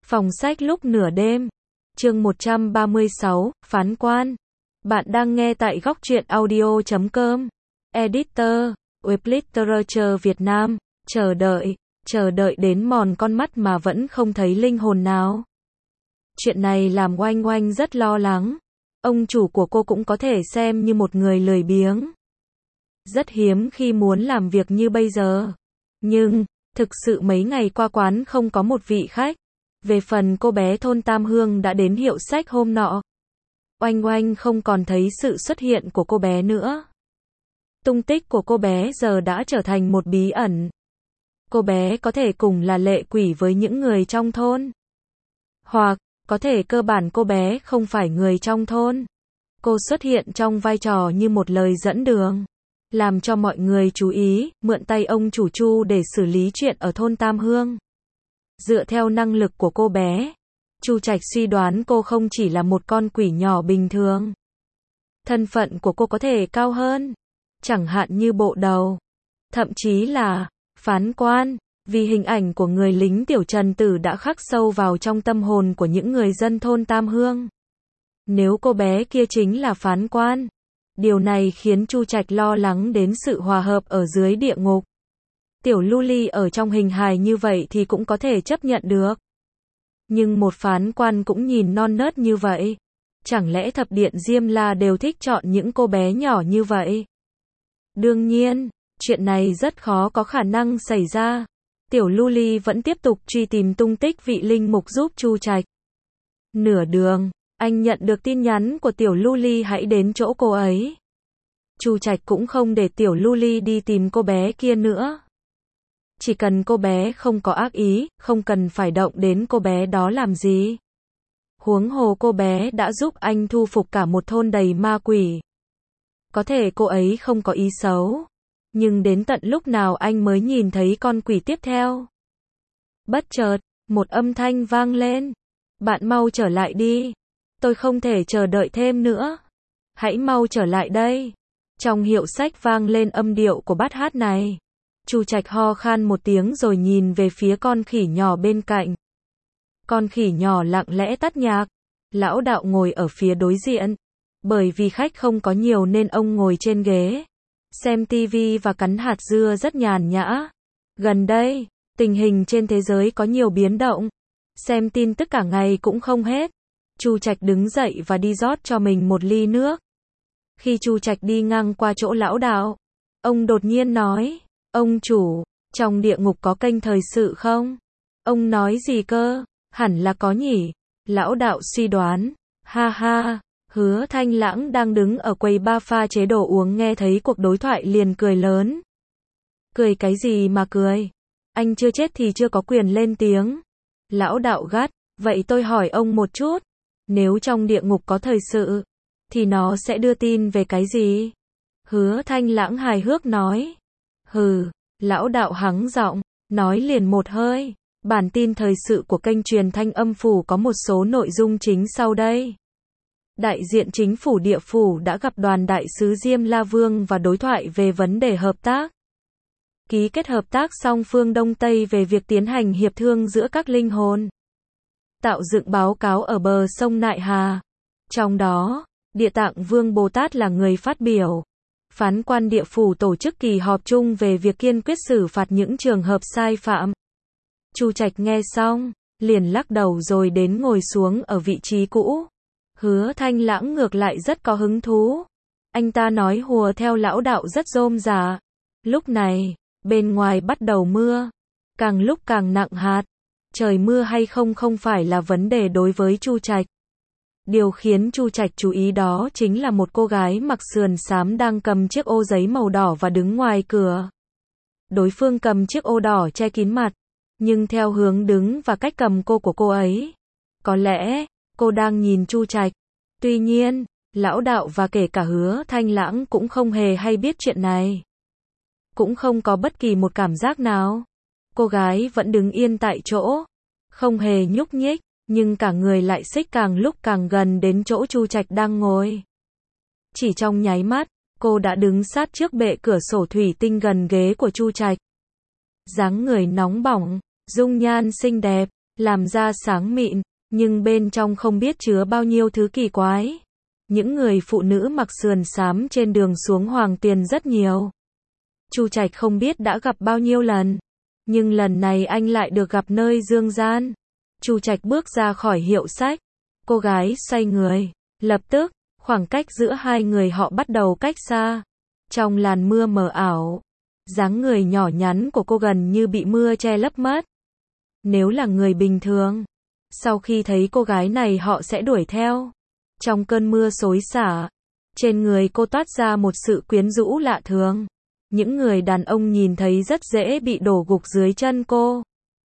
Phòng sách lúc nửa đêm. Chương 136, Phán quan. Bạn đang nghe tại góc truyện audio.com. Editor, Web Literature Việt Nam. Chờ đợi đến mòn con mắt mà vẫn không thấy linh hồn nào. Chuyện này làm Oanh Oanh rất lo lắng. Ông chủ của cô cũng có thể xem như một người lười biếng. Rất hiếm khi muốn làm việc như bây giờ. Nhưng, thực sự mấy ngày qua quán không có một vị khách. Về phần cô bé thôn Tam Hương đã đến hiệu sách hôm nọ. Oanh Oanh không còn thấy sự xuất hiện của cô bé nữa. Tung tích của cô bé giờ đã trở thành một bí ẩn. Cô bé có thể cùng là lệ quỷ với những người trong thôn. Hoặc, có thể cơ bản cô bé không phải người trong thôn. Cô xuất hiện trong vai trò như một lời dẫn đường. Làm cho mọi người chú ý, mượn tay ông chủ Chu để xử lý chuyện ở thôn Tam Hương. Dựa theo năng lực của cô bé, Chu Trạch suy đoán cô không chỉ là một con quỷ nhỏ bình thường. Thân phận của cô có thể cao hơn. Chẳng hạn như bộ đầu. Thậm chí là phán quan. Vì hình ảnh của người lính tiểu Trần Tử đã khắc sâu vào trong tâm hồn của những người dân thôn Tam Hương. Nếu cô bé kia chính là phán quan, điều này khiến Chu Trạch lo lắng đến sự hòa hợp ở dưới địa ngục. Tiểu Luli ở trong hình hài như vậy thì cũng có thể chấp nhận được. Nhưng một phán quan cũng nhìn non nớt như vậy. Chẳng lẽ thập điện Diêm La đều thích chọn những cô bé nhỏ như vậy? Đương nhiên, chuyện này rất khó có khả năng xảy ra. Tiểu Luli vẫn tiếp tục truy tìm tung tích vị linh mục giúp Chu Trạch. Nửa đường, anh nhận được tin nhắn của Tiểu Luli hãy đến chỗ cô ấy. Chu Trạch cũng không để Tiểu Luli đi tìm cô bé kia nữa. Chỉ cần cô bé không có ác ý, không cần phải động đến cô bé đó làm gì. Huống hồ cô bé đã giúp anh thu phục cả một thôn đầy ma quỷ. Có thể cô ấy không có ý xấu. Nhưng đến tận lúc nào anh mới nhìn thấy con quỷ tiếp theo. Bất chợt, một âm thanh vang lên. Bạn mau trở lại đi. Tôi không thể chờ đợi thêm nữa. Hãy mau trở lại đây. Trong hiệu sách vang lên âm điệu của bát hát này. Chu Trạch ho khan một tiếng rồi nhìn về phía con khỉ nhỏ bên cạnh. Con khỉ nhỏ lặng lẽ tắt nhạc. Lão đạo ngồi ở phía đối diện. Bởi vì khách không có nhiều nên ông ngồi trên ghế. Xem tivi và cắn hạt dưa rất nhàn nhã. Gần đây, tình hình trên thế giới có nhiều biến động. Xem tin tức cả ngày cũng không hết. Chu Trạch đứng dậy và đi rót cho mình một ly nước. Khi Chu Trạch đi ngang qua chỗ lão đạo, ông đột nhiên nói, ông chủ, trong địa ngục có kênh thời sự không? Ông nói gì cơ? Hẳn là có nhỉ? Lão đạo suy đoán, ha ha. Hứa Thanh Lãng đang đứng ở quầy bar pha chế đồ uống nghe thấy cuộc đối thoại liền cười lớn. Cười cái gì mà cười? Anh chưa chết thì chưa có quyền lên tiếng. Lão đạo gắt, vậy tôi hỏi ông một chút. Nếu trong địa ngục có thời sự, thì nó sẽ đưa tin về cái gì? Hứa Thanh Lãng hài hước nói. Hừ, lão đạo hắng giọng, nói liền một hơi. Bản tin thời sự của kênh truyền thanh âm phủ có một số nội dung chính sau đây. Đại diện chính phủ địa phủ đã gặp đoàn đại sứ Diêm La Vương và đối thoại về vấn đề hợp tác. Ký kết hợp tác song phương Đông Tây về việc tiến hành hiệp thương giữa các linh hồn. Tạo dựng báo cáo ở bờ sông Nại Hà. Trong đó, Địa Tạng Vương Bồ Tát là người phát biểu. Phán quan địa phủ tổ chức kỳ họp chung về việc kiên quyết xử phạt những trường hợp sai phạm. Chu Trạch nghe xong, liền lắc đầu rồi đến ngồi xuống ở vị trí cũ. Hứa Thanh Lãng ngược lại rất có hứng thú. Anh ta nói hùa theo lão đạo rất rôm rả. Lúc này, bên ngoài bắt đầu mưa. Càng lúc càng nặng hạt. Trời mưa hay không không phải là vấn đề đối với Chu Trạch. Điều khiến Chu Trạch chú ý đó chính là một cô gái mặc sườn xám đang cầm chiếc ô giấy màu đỏ và đứng ngoài cửa. Đối phương cầm chiếc ô đỏ che kín mặt. Nhưng theo hướng đứng và cách cầm của cô ấy, có lẽ cô đang nhìn Chu Trạch. Tuy nhiên, lão đạo và kể cả Hứa Thanh Lãng cũng không hề hay biết chuyện này. Cũng không có bất kỳ một cảm giác nào. Cô gái vẫn đứng yên tại chỗ, không hề nhúc nhích, nhưng cả người lại xích càng lúc càng gần đến chỗ Chu Trạch đang ngồi. Chỉ trong nháy mắt, cô đã đứng sát trước bệ cửa sổ thủy tinh gần ghế của Chu Trạch. Dáng người nóng bỏng, dung nhan xinh đẹp, làm ra sáng mịn, nhưng bên trong không biết chứa bao nhiêu thứ kỳ quái. Những người phụ nữ mặc sườn xám trên đường xuống Hoàng Tuyền rất nhiều. Chu Trạch không biết đã gặp bao nhiêu lần, nhưng lần này anh lại được gặp nơi dương gian. Chu Trạch bước ra khỏi hiệu sách, cô gái xoay người, lập tức, khoảng cách giữa hai người họ bắt đầu cách xa. Trong làn mưa mờ ảo, dáng người nhỏ nhắn của cô gần như bị mưa che lấp mất. Nếu là người bình thường, sau khi thấy cô gái này họ sẽ đuổi theo. Trong cơn mưa xối xả, trên người cô toát ra một sự quyến rũ lạ thường. Những người đàn ông nhìn thấy rất dễ bị đổ gục dưới chân cô.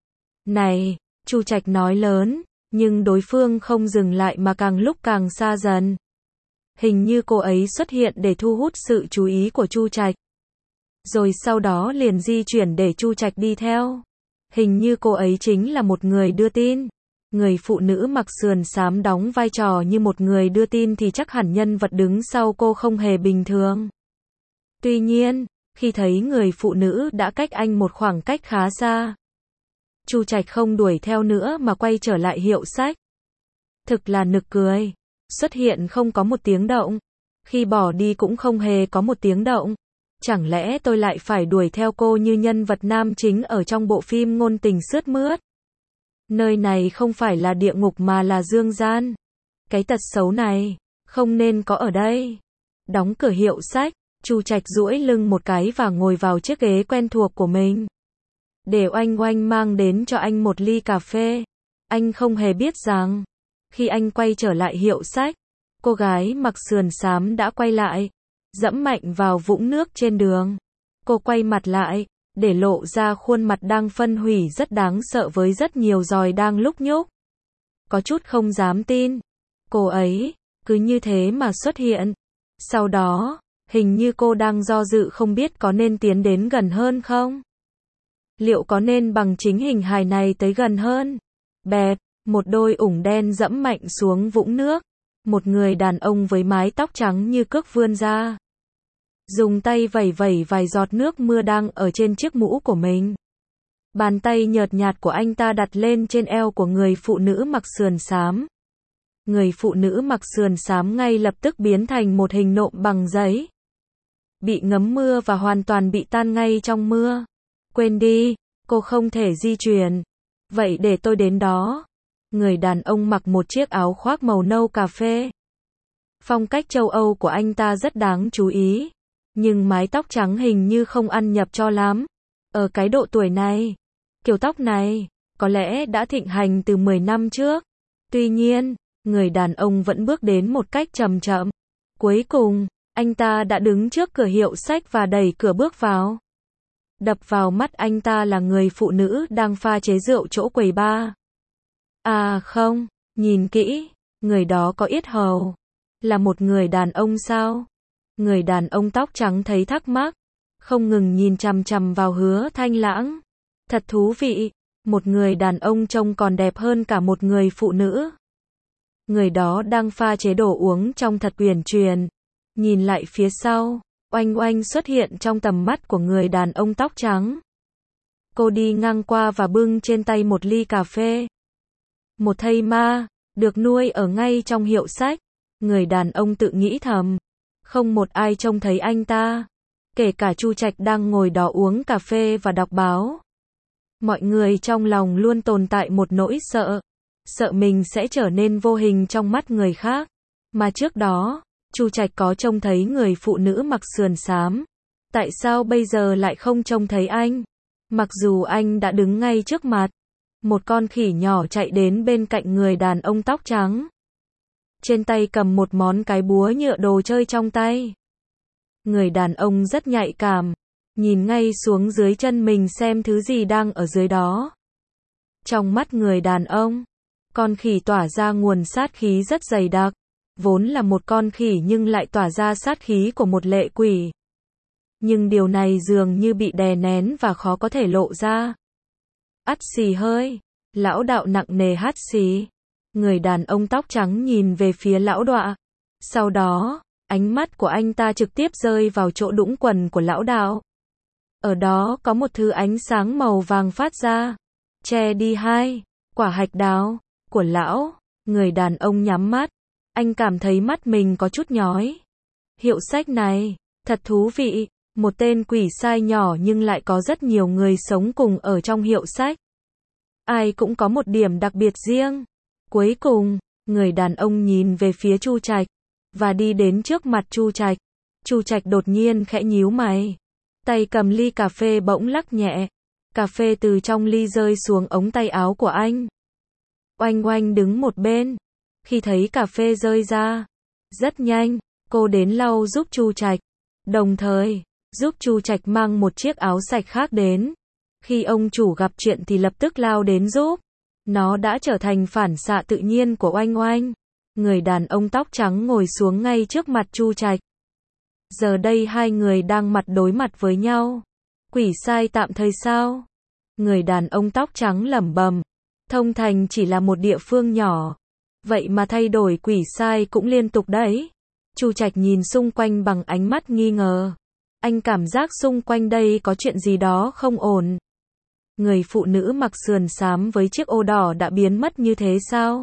Này, Chu Trạch nói lớn, nhưng đối phương không dừng lại mà càng lúc càng xa dần. Hình như cô ấy xuất hiện để thu hút sự chú ý của Chu Trạch. Rồi sau đó liền di chuyển để Chu Trạch đi theo. Hình như cô ấy chính là một người đưa tin. Người phụ nữ mặc sườn xám đóng vai trò như một người đưa tin thì chắc hẳn nhân vật đứng sau cô không hề bình thường. Tuy nhiên, khi thấy người phụ nữ đã cách anh một khoảng cách khá xa, Chu Trạch không đuổi theo nữa mà quay trở lại hiệu sách. Thực là nực cười. Xuất hiện không có một tiếng động. Khi bỏ đi cũng không hề có một tiếng động. Chẳng lẽ tôi lại phải đuổi theo cô như nhân vật nam chính ở trong bộ phim ngôn tình sướt mướt? Nơi này không phải là địa ngục mà là dương gian. Cái tật xấu này, không nên có ở đây. Đóng cửa hiệu sách, Chu Trạch duỗi lưng một cái và ngồi vào chiếc ghế quen thuộc của mình. Để Oanh Oanh mang đến cho anh một ly cà phê. Anh không hề biết rằng, khi anh quay trở lại hiệu sách, cô gái mặc sườn xám đã quay lại, dẫm mạnh vào vũng nước trên đường. Cô quay mặt lại, để lộ ra khuôn mặt đang phân hủy rất đáng sợ với rất nhiều roi đang lúc nhúc. Có chút không dám tin. Cô ấy, cứ như thế mà xuất hiện. Sau đó, hình như cô đang do dự không biết có nên tiến đến gần hơn không? Liệu có nên bằng chính hình hài này tới gần hơn? Bẹt, một đôi ủng đen dẫm mạnh xuống vũng nước. Một người đàn ông với mái tóc trắng như cước vươn ra. Dùng tay vẩy vẩy vài giọt nước mưa đang ở trên chiếc mũ của mình. Bàn tay nhợt nhạt của anh ta đặt lên trên eo của người phụ nữ mặc sườn xám. Người phụ nữ mặc sườn xám ngay lập tức biến thành một hình nộm bằng giấy. Bị ngấm mưa và hoàn toàn bị tan ngay trong mưa. Quên đi, cô không thể di chuyển. Vậy để tôi đến đó. Người đàn ông mặc một chiếc áo khoác màu nâu cà phê. Phong cách châu Âu của anh ta rất đáng chú ý. Nhưng mái tóc trắng hình như không ăn nhập cho lắm. Ở cái độ tuổi này, kiểu tóc này, có lẽ đã thịnh hành từ 10 năm trước. Tuy nhiên, người đàn ông vẫn bước đến một cách chậm chậm. Cuối cùng, anh ta đã đứng trước cửa hiệu sách và đẩy cửa bước vào. Đập vào mắt anh ta là người phụ nữ đang pha chế rượu chỗ quầy bar. À không, nhìn kỹ, người đó có yết hầu. Là một người đàn ông sao? Người đàn ông tóc trắng thấy thắc mắc, không ngừng nhìn chằm chằm vào Hứa Thanh Lãng. Thật thú vị, một người đàn ông trông còn đẹp hơn cả một người phụ nữ. Người đó đang pha chế đồ uống trong thật uyển chuyển. Nhìn lại phía sau, Oanh Oanh xuất hiện trong tầm mắt của người đàn ông tóc trắng. Cô đi ngang qua và bưng trên tay một ly cà phê. Một thây ma, được nuôi ở ngay trong hiệu sách. Người đàn ông tự nghĩ thầm. Không một ai trông thấy anh ta. Kể cả Chu Trạch đang ngồi đó uống cà phê và đọc báo. Mọi người trong lòng luôn tồn tại một nỗi sợ. Sợ mình sẽ trở nên vô hình trong mắt người khác. Mà trước đó, Chu Trạch có trông thấy người phụ nữ mặc sườn xám. Tại sao bây giờ lại không trông thấy anh? Mặc dù anh đã đứng ngay trước mặt. Một con khỉ nhỏ chạy đến bên cạnh người đàn ông tóc trắng. Trên tay cầm một món cái búa nhựa đồ chơi trong tay. Người đàn ông rất nhạy cảm. Nhìn ngay xuống dưới chân mình xem thứ gì đang ở dưới đó. Trong mắt người đàn ông, con khỉ tỏa ra nguồn sát khí rất dày đặc. Vốn là một con khỉ nhưng lại tỏa ra sát khí của một lệ quỷ. Nhưng điều này dường như bị đè nén và khó có thể lộ ra. Ắt xì hơi. Lão đạo nặng nề hắt xì. Người đàn ông tóc trắng nhìn về phía lão đọa. Sau đó, ánh mắt của anh ta trực tiếp rơi vào chỗ đũng quần của lão đạo. Ở đó có một thứ ánh sáng màu vàng phát ra. Che đi hai. Quả hạch đào, của lão. Người đàn ông nhắm mắt. Anh cảm thấy mắt mình có chút nhói. Hiệu sách này, thật thú vị. Một tên quỷ sai nhỏ nhưng lại có rất nhiều người sống cùng ở trong hiệu sách. Ai cũng có một điểm đặc biệt riêng. Cuối cùng, người đàn ông nhìn về phía Chu Trạch và đi đến trước mặt Chu Trạch. Chu Trạch đột nhiên khẽ nhíu mày. Tay cầm ly cà phê bỗng lắc nhẹ. Cà phê từ trong ly rơi xuống ống tay áo của anh. Oanh Oanh đứng một bên. Khi thấy cà phê rơi ra, rất nhanh, cô đến lau giúp Chu Trạch. Đồng thời, giúp Chu Trạch mang một chiếc áo sạch khác đến. Khi ông chủ gặp chuyện thì lập tức lao đến giúp. Nó đã trở thành phản xạ tự nhiên của Oanh Oanh. Người đàn ông tóc trắng ngồi xuống ngay trước mặt Chu Trạch. Giờ đây hai người đang mặt đối mặt với nhau. Quỷ sai tạm thời sao? Người đàn ông tóc trắng lẩm bẩm. Thông Thành chỉ là một địa phương nhỏ. Vậy mà thay đổi quỷ sai cũng liên tục đấy. Chu Trạch nhìn xung quanh bằng ánh mắt nghi ngờ. Anh cảm giác xung quanh đây có chuyện gì đó không ổn. Người phụ nữ mặc sườn xám với chiếc ô đỏ đã biến mất như thế sao?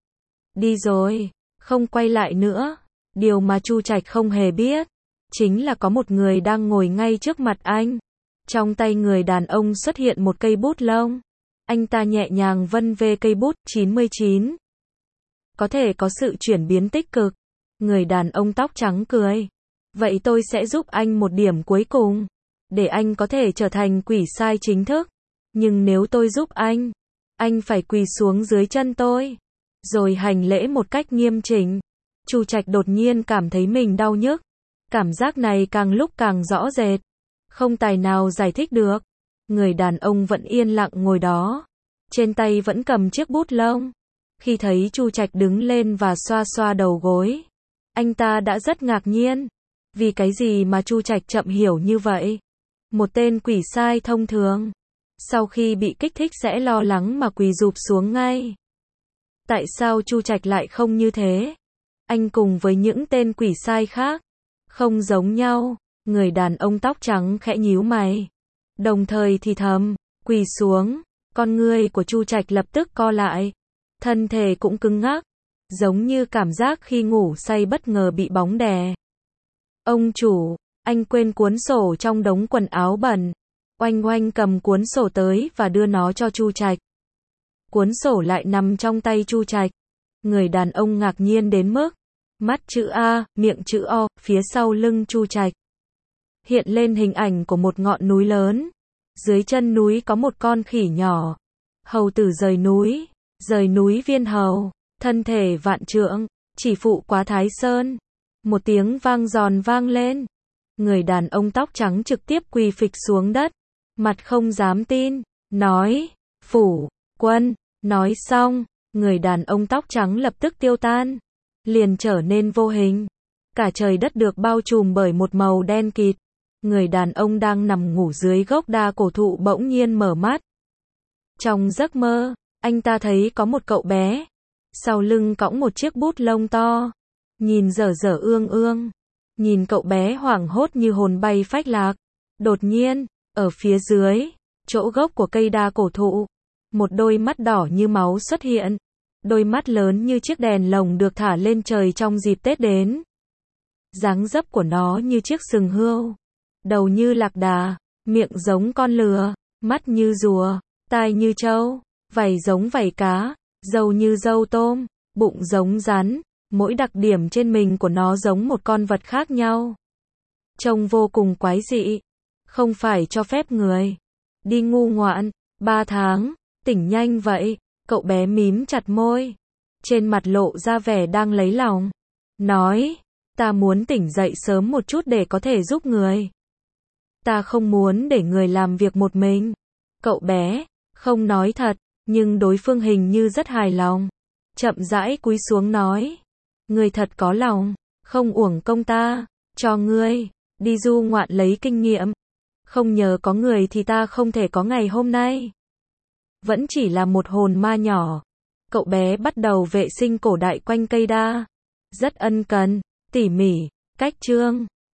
Đi rồi, không quay lại nữa. Điều mà Chu Trạch không hề biết, chính là có một người đang ngồi ngay trước mặt anh. Trong tay người đàn ông xuất hiện một cây bút lông. Anh ta nhẹ nhàng vân về cây bút 99. Có thể có sự chuyển biến tích cực. Người đàn ông tóc trắng cười. Vậy tôi sẽ giúp anh một điểm cuối cùng. Để anh có thể trở thành quỷ sai chính thức. Nhưng nếu tôi giúp anh phải quỳ xuống dưới chân tôi. Rồi hành lễ một cách nghiêm chỉnh. Chu Trạch đột nhiên cảm thấy mình đau nhức. Cảm giác này càng lúc càng rõ rệt. Không tài nào giải thích được. Người đàn ông vẫn yên lặng ngồi đó. Trên tay vẫn cầm chiếc bút lông. Khi thấy Chu Trạch đứng lên và xoa xoa đầu gối, anh ta đã rất ngạc nhiên. Vì cái gì mà Chu Trạch chậm hiểu như vậy? Một tên quỷ sai thông thường, sau khi bị kích thích sẽ lo lắng mà quỳ rụp xuống ngay. Tại sao Chu Trạch lại không như thế? Anh cùng với những tên quỷ sai khác không giống nhau. Người đàn ông tóc trắng khẽ nhíu mày, đồng thời thì thầm, quỳ xuống. Con ngươi của Chu Trạch lập tức co lại, thân thể cũng cứng ngắc, giống như cảm giác khi ngủ say bất ngờ bị bóng đè. Ông chủ, anh quên cuốn sổ trong đống quần áo bẩn. Oanh Oanh cầm cuốn sổ tới và đưa nó cho Chu Trạch. Cuốn sổ lại nằm trong tay Chu Trạch. Người đàn ông ngạc nhiên đến mức mắt chữ A, miệng chữ O, phía sau lưng Chu Trạch hiện lên hình ảnh của một ngọn núi lớn. Dưới chân núi có một con khỉ nhỏ. Hầu tử rời núi Viên Hầu, thân thể vạn trượng, chỉ phụ quá Thái Sơn. Một tiếng vang giòn vang lên. Người đàn ông tóc trắng trực tiếp quỳ phịch xuống đất, mặt không dám tin, nói, phủ quân. Nói xong, người đàn ông tóc trắng lập tức tiêu tan, liền trở nên vô hình. Cả trời đất được bao trùm bởi một màu đen kịt. Người đàn ông đang nằm ngủ dưới gốc đa cổ thụ bỗng nhiên mở mắt. Trong giấc mơ, anh ta thấy có một cậu bé, sau lưng cõng một chiếc bút lông to, nhìn dở dở ương ương. Nhìn cậu bé hoảng hốt như hồn bay phách lạc. Đột nhiên, ở phía dưới, chỗ gốc của cây đa cổ thụ, một đôi mắt đỏ như máu xuất hiện. Đôi mắt lớn như chiếc đèn lồng được thả lên trời trong dịp Tết đến. Dáng dấp của nó như chiếc sừng hươu, đầu như lạc đà, miệng giống con lừa, mắt như rùa, tai như trâu, vảy giống vảy cá, râu như râu tôm, bụng giống rắn. Mỗi đặc điểm trên mình của nó giống một con vật khác nhau. Trông vô cùng quái dị. Không phải cho phép người đi ngu ngoạn. 3 tháng, tỉnh nhanh vậy. Cậu bé mím chặt môi, trên mặt lộ ra vẻ đang lấy lòng. Nói, ta muốn tỉnh dậy sớm một chút để có thể giúp người. Ta không muốn để người làm việc một mình. Cậu bé không nói thật, nhưng đối phương hình như rất hài lòng. Chậm rãi cúi xuống nói, ngươi thật có lòng, không uổng công ta cho ngươi đi du ngoạn lấy kinh nghiệm. Không nhờ có người thì ta không thể có ngày hôm nay. Vẫn chỉ là một hồn ma nhỏ. Cậu bé bắt đầu vệ sinh cổ đại quanh cây đa. Rất ân cần, tỉ mỉ, cách trương.